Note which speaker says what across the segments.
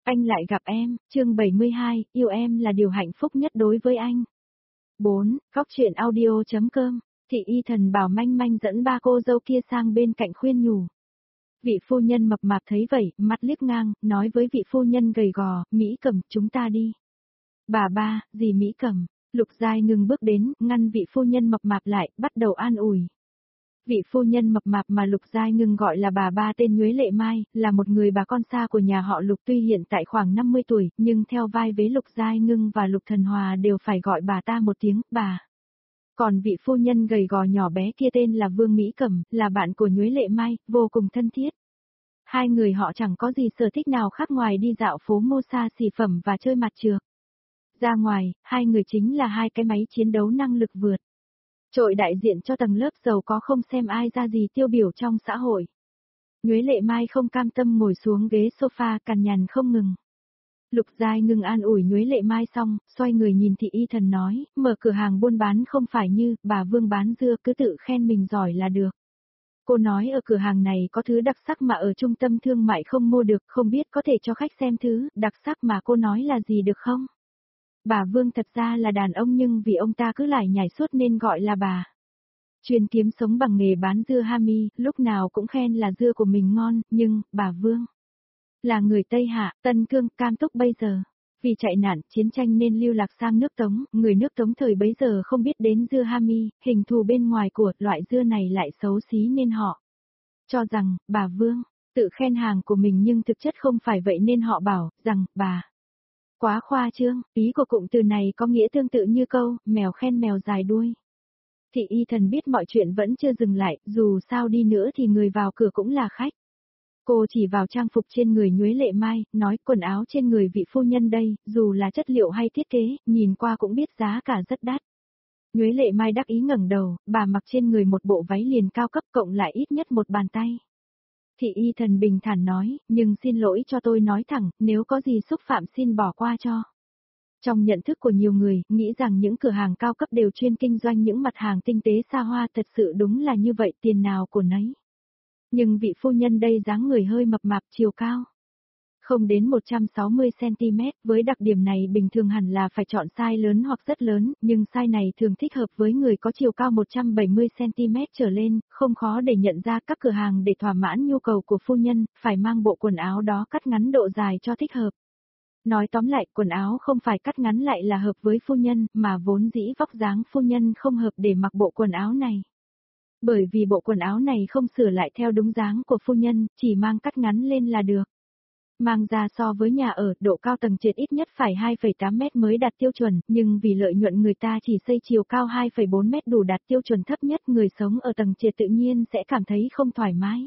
Speaker 1: Anh lại gặp em, chương 72, yêu em là điều hạnh phúc nhất đối với anh. 4. Góc truyện audio.com. Thị Y Thần bảo manh manh dẫn ba cô dâu kia sang bên cạnh khuyên nhủ. Vị phu nhân mập mạp thấy vậy, mắt liếc ngang, nói với vị phu nhân gầy gò, Mỹ Cẩm, chúng ta đi. Bà ba, gì Mỹ Cẩm? Lục Giai ngừng bước đến, ngăn vị phu nhân mập mạp lại, bắt đầu an ủi. Vị phu nhân mập mạp mà Lục Giai Ngưng gọi là bà ba tên Nhuế Lệ Mai, là một người bà con xa của nhà họ Lục, tuy hiện tại khoảng 50 tuổi, nhưng theo vai vế Lục Giai Ngưng và Lục Thần Hòa đều phải gọi bà ta một tiếng, bà. Còn vị phu nhân gầy gò nhỏ bé kia tên là Vương Mỹ Cẩm, là bạn của Nhuế Lệ Mai, vô cùng thân thiết. Hai người họ chẳng có gì sở thích nào khác ngoài đi dạo phố mua xa xỉ phẩm và chơi mặt trược. Ra ngoài, hai người chính là hai cái máy chiến đấu năng lực vượt. Trội đại diện cho tầng lớp giàu có không xem ai ra gì tiêu biểu trong xã hội. Nhuế Lệ Mai không cam tâm ngồi xuống ghế sofa cằn nhằn không ngừng. Lục Giai Ngưng an ủi Nhuế Lệ Mai xong, xoay người nhìn Thị Y Thần nói, mở cửa hàng buôn bán không phải như bà Vương bán dưa, cứ tự khen mình giỏi là được. Cô nói ở cửa hàng này có thứ đặc sắc mà ở trung tâm thương mại không mua được, không biết có thể cho khách xem thứ đặc sắc mà cô nói là gì được không? Bà Vương thật ra là đàn ông nhưng vì ông ta cứ lải nhải suốt nên gọi là bà. Chuyên kiếm sống bằng nghề bán dưa Hami, lúc nào cũng khen là dưa của mình ngon, nhưng, bà Vương là người Tây Hạ, Tân Cương, Cam Túc bây giờ. Vì chạy nạn, chiến tranh nên lưu lạc sang nước Tống, người nước Tống thời bấy giờ không biết đến dưa Hami, hình thù bên ngoài của loại dưa này lại xấu xí nên họ cho rằng, bà Vương, tự khen hàng của mình nhưng thực chất không phải vậy nên họ bảo, rằng, bà. Quá khoa trương, ý của cụm từ này có nghĩa tương tự như câu, mèo khen mèo dài đuôi. Thị Y Thần biết mọi chuyện vẫn chưa dừng lại, dù sao đi nữa thì người vào cửa cũng là khách. Cô chỉ vào trang phục trên người Nhuế Lệ Mai, nói quần áo trên người vị phu nhân đây, dù là chất liệu hay thiết kế, nhìn qua cũng biết giá cả rất đắt. Nhuế Lệ Mai đắc ý ngẩng đầu, bà mặc trên người một bộ váy liền cao cấp cộng lại ít nhất một bàn tay. Thị Y Thần bình thản nói, nhưng xin lỗi cho tôi nói thẳng, nếu có gì xúc phạm xin bỏ qua cho. Trong nhận thức của nhiều người, nghĩ rằng những cửa hàng cao cấp đều chuyên kinh doanh những mặt hàng tinh tế xa hoa, thật sự đúng là như vậy, tiền nào của nấy. Nhưng vị phu nhân đây dáng người hơi mập mạp, chiều cao không đến 160cm, với đặc điểm này bình thường hẳn là phải chọn size lớn hoặc rất lớn, nhưng size này thường thích hợp với người có chiều cao 170cm trở lên, không khó để nhận ra các cửa hàng để thỏa mãn nhu cầu của phu nhân, phải mang bộ quần áo đó cắt ngắn độ dài cho thích hợp. Nói tóm lại, quần áo không phải cắt ngắn lại là hợp với phu nhân, mà vốn dĩ vóc dáng phu nhân không hợp để mặc bộ quần áo này. Bởi vì bộ quần áo này không sửa lại theo đúng dáng của phu nhân, chỉ mang cắt ngắn lên là được. Mang ra so với nhà ở, độ cao tầng trệt ít nhất phải 2,8 mét mới đạt tiêu chuẩn, nhưng vì lợi nhuận người ta chỉ xây chiều cao 2,4 mét đủ đạt tiêu chuẩn thấp nhất, người sống ở tầng trệt tự nhiên sẽ cảm thấy không thoải mái.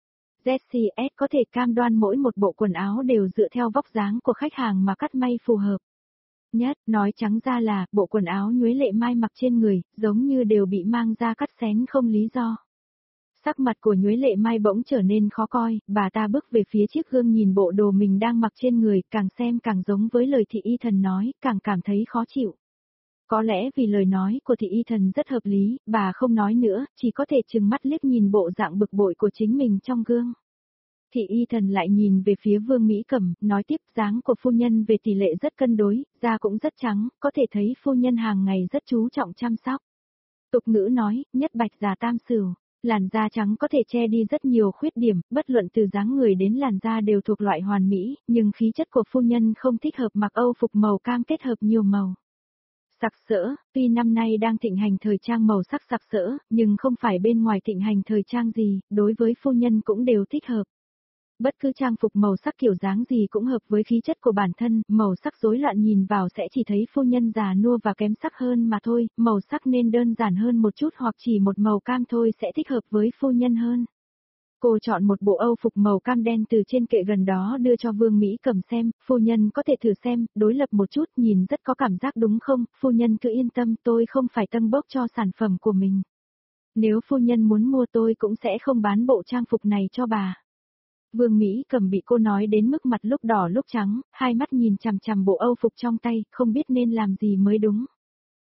Speaker 1: ZCS có thể cam đoan mỗi một bộ quần áo đều dựa theo vóc dáng của khách hàng mà cắt may phù hợp. Nhất, nói trắng ra là, bộ quần áo Nhuế Lệ Mai mặc trên người, giống như đều bị mang ra cắt xén không lý do. Sắc mặt của Nhuế Lệ Mai bỗng trở nên khó coi, bà ta bước về phía chiếc gương nhìn bộ đồ mình đang mặc trên người, càng xem càng giống với lời Thị Y Thần nói, càng cảm thấy khó chịu. Có lẽ vì lời nói của Thị Y Thần rất hợp lý, bà không nói nữa, chỉ có thể trừng mắt liếc nhìn bộ dạng bực bội của chính mình trong gương. Thị Y Thần lại nhìn về phía Vương Mỹ Cẩm, nói tiếp dáng của phu nhân về tỷ lệ rất cân đối, da cũng rất trắng, có thể thấy phu nhân hàng ngày rất chú trọng chăm sóc. Tục ngữ nói, nhất bạch già tam sửu, làn da trắng có thể che đi rất nhiều khuyết điểm, bất luận từ dáng người đến làn da đều thuộc loại hoàn mỹ, nhưng khí chất của phu nhân không thích hợp mặc âu phục màu cam kết hợp nhiều màu. Sặc sỡ, tuy năm nay đang thịnh hành thời trang màu sắc sặc sỡ, nhưng không phải bên ngoài thịnh hành thời trang gì, đối với phu nhân cũng đều thích hợp. Bất cứ trang phục màu sắc kiểu dáng gì cũng hợp với khí chất của bản thân, màu sắc rối loạn nhìn vào sẽ chỉ thấy phu nhân già nua và kém sắc hơn mà thôi, màu sắc nên đơn giản hơn một chút hoặc chỉ một màu cam thôi sẽ thích hợp với phu nhân hơn. Cô chọn một bộ âu phục màu cam đen từ trên kệ gần đó đưa cho Vương Mỹ Cẩm xem, phu nhân có thể thử xem, đối lập một chút, nhìn rất có cảm giác đúng không, phu nhân cứ yên tâm, tôi không phải tâng bốc cho sản phẩm của mình. Nếu phu nhân muốn mua tôi cũng sẽ không bán bộ trang phục này cho bà. Vương Mỹ Cẩm bị cô nói đến mức mặt lúc đỏ lúc trắng, hai mắt nhìn chằm chằm bộ âu phục trong tay, không biết nên làm gì mới đúng.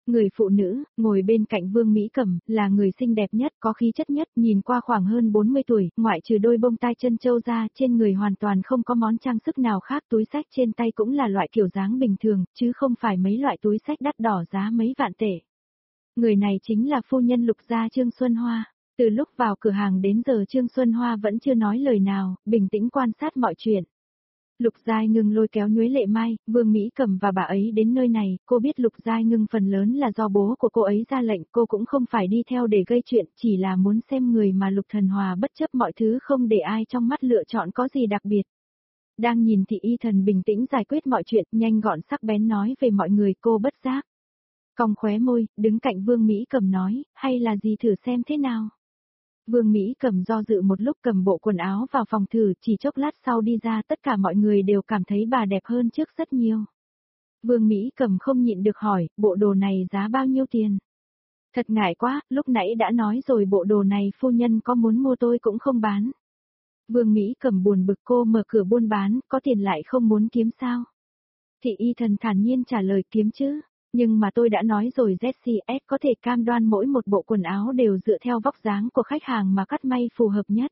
Speaker 1: Người phụ nữ, ngồi bên cạnh Vương Mỹ Cẩm, là người xinh đẹp nhất, có khí chất nhất, nhìn qua khoảng hơn 40 tuổi, ngoại trừ đôi bông tai chân châu ra, trên người hoàn toàn không có món trang sức nào khác, túi xách trên tay cũng là loại kiểu dáng bình thường, chứ không phải mấy loại túi xách đắt đỏ giá mấy vạn tệ. Người này chính là phu nhân Lục gia Trương Xuân Hoa. Từ lúc vào cửa hàng đến giờ Trương Xuân Hoa vẫn chưa nói lời nào, bình tĩnh quan sát mọi chuyện. Lục Giai Ngưng lôi kéo Nhuế Lệ Mai, Vương Mỹ Cẩm và bà ấy đến nơi này, cô biết Lục Giai Ngưng phần lớn là do bố của cô ấy ra lệnh, cô cũng không phải đi theo để gây chuyện, chỉ là muốn xem người mà Lục Thần Hòa bất chấp mọi thứ không để ai trong mắt lựa chọn có gì đặc biệt. Đang nhìn Thị Y Thần bình tĩnh giải quyết mọi chuyện, nhanh gọn sắc bén nói về mọi người, cô bất giác cong khóe môi, đứng cạnh Vương Mỹ Cẩm nói, hay là gì thử xem thế nào. Vương Mỹ Cẩm do dự một lúc cầm bộ quần áo vào phòng thử, chỉ chốc lát sau đi ra, tất cả mọi người đều cảm thấy bà đẹp hơn trước rất nhiều. Vương Mỹ Cẩm không nhịn được hỏi, bộ đồ này giá bao nhiêu tiền? Thật ngại quá, lúc nãy đã nói rồi bộ đồ này phu nhân có muốn mua tôi cũng không bán. Vương Mỹ Cẩm buồn bực, cô mở cửa buôn bán, có tiền lại không muốn kiếm sao? Thị Y Thần thản nhiên trả lời, kiếm chứ. Nhưng mà tôi đã nói rồi, ZCS có thể cam đoan mỗi một bộ quần áo đều dựa theo vóc dáng của khách hàng mà cắt may phù hợp nhất.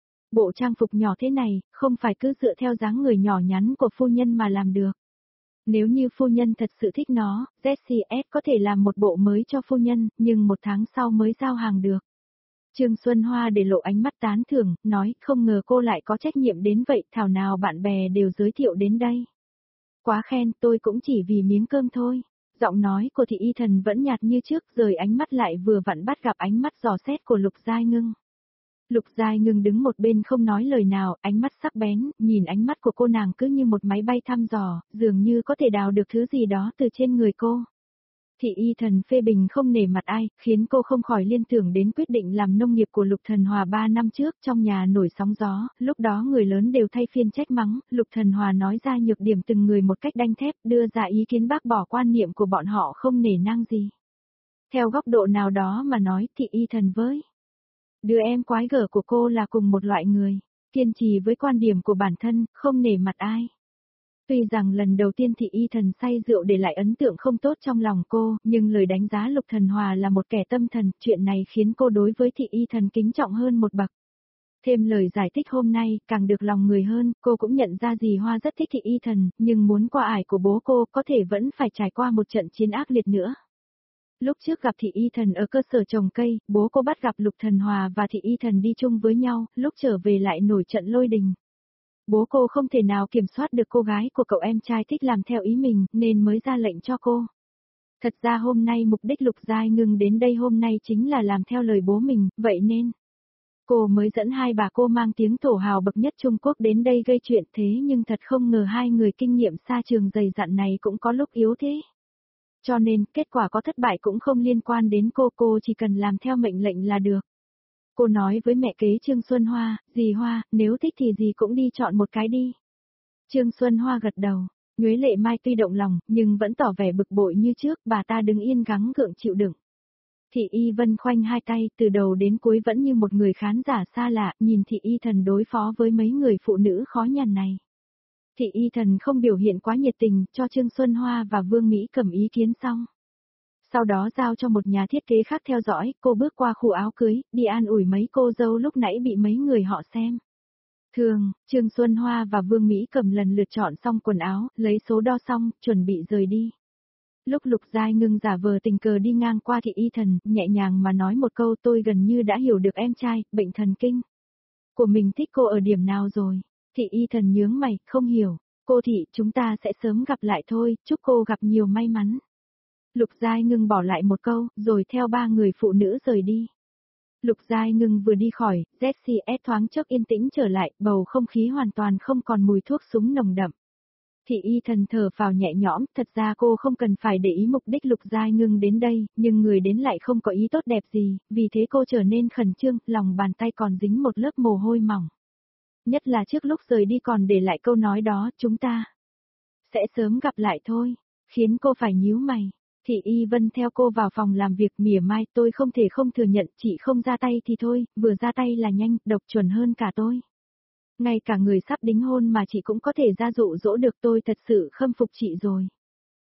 Speaker 1: Bộ trang phục nhỏ thế này, không phải cứ dựa theo dáng người nhỏ nhắn của phu nhân mà làm được. Nếu như phu nhân thật sự thích nó, ZCS có thể làm một bộ mới cho phu nhân, nhưng một tháng sau mới giao hàng được. Trương Xuân Hoa để lộ ánh mắt tán thưởng, nói, không ngờ cô lại có trách nhiệm đến vậy, thảo nào bạn bè đều giới thiệu đến đây. Quá khen, tôi cũng chỉ vì miếng cơm thôi. Giọng nói của Thị Y Thần vẫn nhạt như trước, rời ánh mắt lại vừa vặn bắt gặp ánh mắt dò xét của Lục Giai Ngưng. Lục Giai Ngưng đứng một bên không nói lời nào, ánh mắt sắc bén, nhìn ánh mắt của cô nàng cứ như một máy bay thăm dò, dường như có thể đào được thứ gì đó từ trên người cô. Thị Y Thần phê bình không nể mặt ai, khiến cô không khỏi liên tưởng đến quyết định làm nông nghiệp của Lục Thần Hòa 3 năm trước, trong nhà nổi sóng gió, lúc đó người lớn đều thay phiên trách mắng, Lục Thần Hòa nói ra nhược điểm từng người một cách đanh thép, đưa ra ý kiến bác bỏ quan niệm của bọn họ không nể nang gì. Theo góc độ nào đó mà nói, Thị Y Thần với đứa em quái gở của cô là cùng một loại người, kiên trì với quan điểm của bản thân, không nể mặt ai. Tuy rằng lần đầu tiên Thị Y Thần say rượu để lại ấn tượng không tốt trong lòng cô, nhưng lời đánh giá Lục Thần Hòa là một kẻ tâm thần, chuyện này khiến cô đối với Thị Y Thần kính trọng hơn một bậc. Thêm lời giải thích hôm nay, càng được lòng người hơn, cô cũng nhận ra dì Hoa rất thích Thị Y Thần, nhưng muốn qua ải của bố cô có thể vẫn phải trải qua một trận chiến ác liệt nữa. Lúc trước gặp Thị Y Thần ở cơ sở trồng cây, bố cô bắt gặp Lục Thần Hòa và Thị Y Thần đi chung với nhau, lúc trở về lại nổi trận lôi đình. Bố cô không thể nào kiểm soát được cô gái của cậu em trai thích làm theo ý mình, nên mới ra lệnh cho cô. Thật ra hôm nay mục đích Lục Giai Ngưng đến đây hôm nay chính là làm theo lời bố mình, vậy nên cô mới dẫn hai bà cô mang tiếng thổ hào bậc nhất Trung Quốc đến đây gây chuyện, thế nhưng thật không ngờ hai người kinh nghiệm xa trường dày dặn này cũng có lúc yếu thế. Cho nên, kết quả có thất bại cũng không liên quan đến cô chỉ cần làm theo mệnh lệnh là được. Cô nói với mẹ kế Trương Xuân Hoa, dì Hoa, nếu thích thì dì cũng đi chọn một cái đi. Trương Xuân Hoa gật đầu, Nhuế Lệ Mai tuy động lòng, nhưng vẫn tỏ vẻ bực bội như trước, bà ta đứng yên gắng gượng chịu đựng. Thị Y Vân khoanh hai tay, từ đầu đến cuối vẫn như một người khán giả xa lạ, nhìn Thị Y Thần đối phó với mấy người phụ nữ khó nhằn này. Thị Y Thần không biểu hiện quá nhiệt tình, cho Trương Xuân Hoa và Vương Mỹ Cẩm ý kiến xong. Sau đó giao cho một nhà thiết kế khác theo dõi, cô bước qua khu áo cưới, đi an ủi mấy cô dâu lúc nãy bị mấy người họ xem. Thường, Trương Xuân Hoa và Vương Mỹ Cẩm lần lượt chọn xong quần áo, lấy số đo xong, chuẩn bị rời đi. Lúc Lục Giai Ngưng giả vờ tình cờ đi ngang qua Thị Y Thần, nhẹ nhàng mà nói một câu, tôi gần như đã hiểu được em trai, bệnh thần kinh của mình thích cô ở điểm nào rồi. Thị Y Thần nhướng mày, không hiểu. Cô Thị, chúng ta sẽ sớm gặp lại thôi, chúc cô gặp nhiều may mắn. Lục Giai Ngưng bỏ lại một câu, rồi theo ba người phụ nữ rời đi. Lục Giai Ngưng vừa đi khỏi, ZCS thoáng chốc yên tĩnh trở lại, bầu không khí hoàn toàn không còn mùi thuốc súng nồng đậm. Thị Y Thần thở phào nhẹ nhõm, thật ra cô không cần phải để ý mục đích Lục Giai Ngưng đến đây, nhưng người đến lại không có ý tốt đẹp gì, vì thế cô trở nên khẩn trương, lòng bàn tay còn dính một lớp mồ hôi mỏng. Nhất là trước lúc rời đi còn để lại câu nói đó, chúng ta sẽ sớm gặp lại thôi, khiến cô phải nhíu mày. Thị Y Vân theo cô vào phòng làm việc, mỉa mai, tôi không thể không thừa nhận, chị không ra tay thì thôi, vừa ra tay là nhanh, độc chuẩn hơn cả tôi. Ngay cả người sắp đính hôn mà chị cũng có thể ra dụ dỗ được, tôi thật sự khâm phục chị rồi.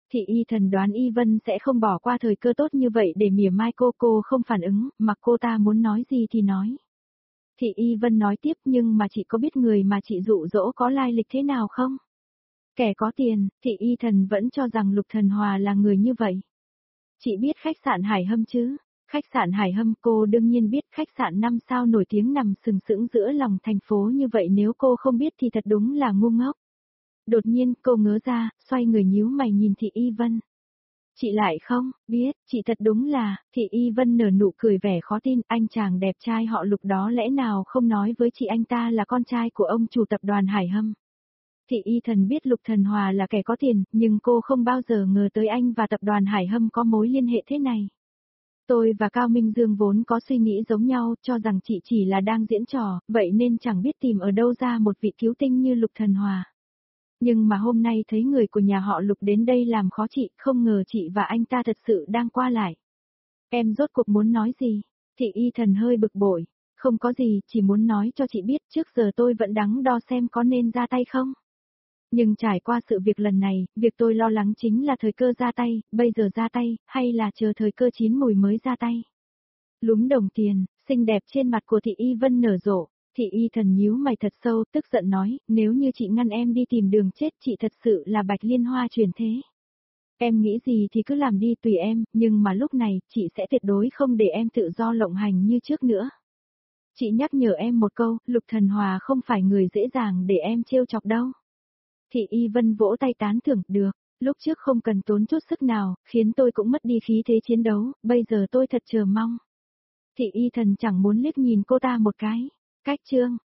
Speaker 1: Thị y thần đoán Y Vân sẽ không bỏ qua thời cơ tốt như vậy để mỉa mai cô không phản ứng, mặc cô ta muốn nói gì thì nói. Thị y Vân nói tiếp, nhưng mà chị có biết người mà chị dụ dỗ có lai lịch thế nào không? Kẻ có tiền, thị y thần vẫn cho rằng Lục Thần Hòa là người như vậy. Chị biết khách sạn Hải Hâm chứ? Khách sạn Hải Hâm, cô đương nhiên biết, khách sạn 5 sao nổi tiếng nằm sừng sững giữa lòng thành phố như vậy, nếu cô không biết thì thật đúng là ngu ngốc. Đột nhiên cô ngớ ra, xoay người nhíu mày nhìn Thị Y Vân. Chị lại không biết, chị thật đúng là, Thị Y Vân nở nụ cười vẻ khó tin, anh chàng đẹp trai họ Lục đó lẽ nào không nói với chị anh ta là con trai của ông chủ tập đoàn Hải Hâm. Thị Y Thần biết Lục Thần Hòa là kẻ có tiền, nhưng cô không bao giờ ngờ tới anh và tập đoàn Hải Hâm có mối liên hệ thế này. Tôi và Cao Minh Dương vốn có suy nghĩ giống nhau, cho rằng chị chỉ là đang diễn trò, vậy nên chẳng biết tìm ở đâu ra một vị cứu tinh như Lục Thần Hòa. Nhưng mà hôm nay thấy người của nhà họ Lục đến đây làm khó chị, không ngờ chị và anh ta thật sự đang qua lại. Em rốt cuộc muốn nói gì? Thị Y Thần hơi bực bội. Không có gì, chỉ muốn nói cho chị biết trước giờ tôi vẫn đắn đo xem có nên ra tay không. Nhưng trải qua sự việc lần này, việc tôi lo lắng chính là thời cơ ra tay, bây giờ ra tay, hay là chờ thời cơ chín mùi mới ra tay. Lúm đồng tiền, xinh đẹp trên mặt của Thị Y Vân nở rộ, Thị Y Thần nhíu mày thật sâu, tức giận nói, nếu như chị ngăn em đi tìm đường chết, chị thật sự là Bạch Liên Hoa truyền thế. Em nghĩ gì thì cứ làm đi tùy em, nhưng mà lúc này, chị sẽ tuyệt đối không để em tự do lộng hành như trước nữa. Chị nhắc nhở em một câu, Lục Thần Hòa không phải người dễ dàng để em trêu chọc đâu. Thị Y Vân vỗ tay tán thưởng, được, lúc trước không cần tốn chút sức nào, khiến tôi cũng mất đi khí thế chiến đấu, bây giờ tôi thật chờ mong. Thị Y Thần chẳng muốn liếc nhìn cô ta một cái. Cách chương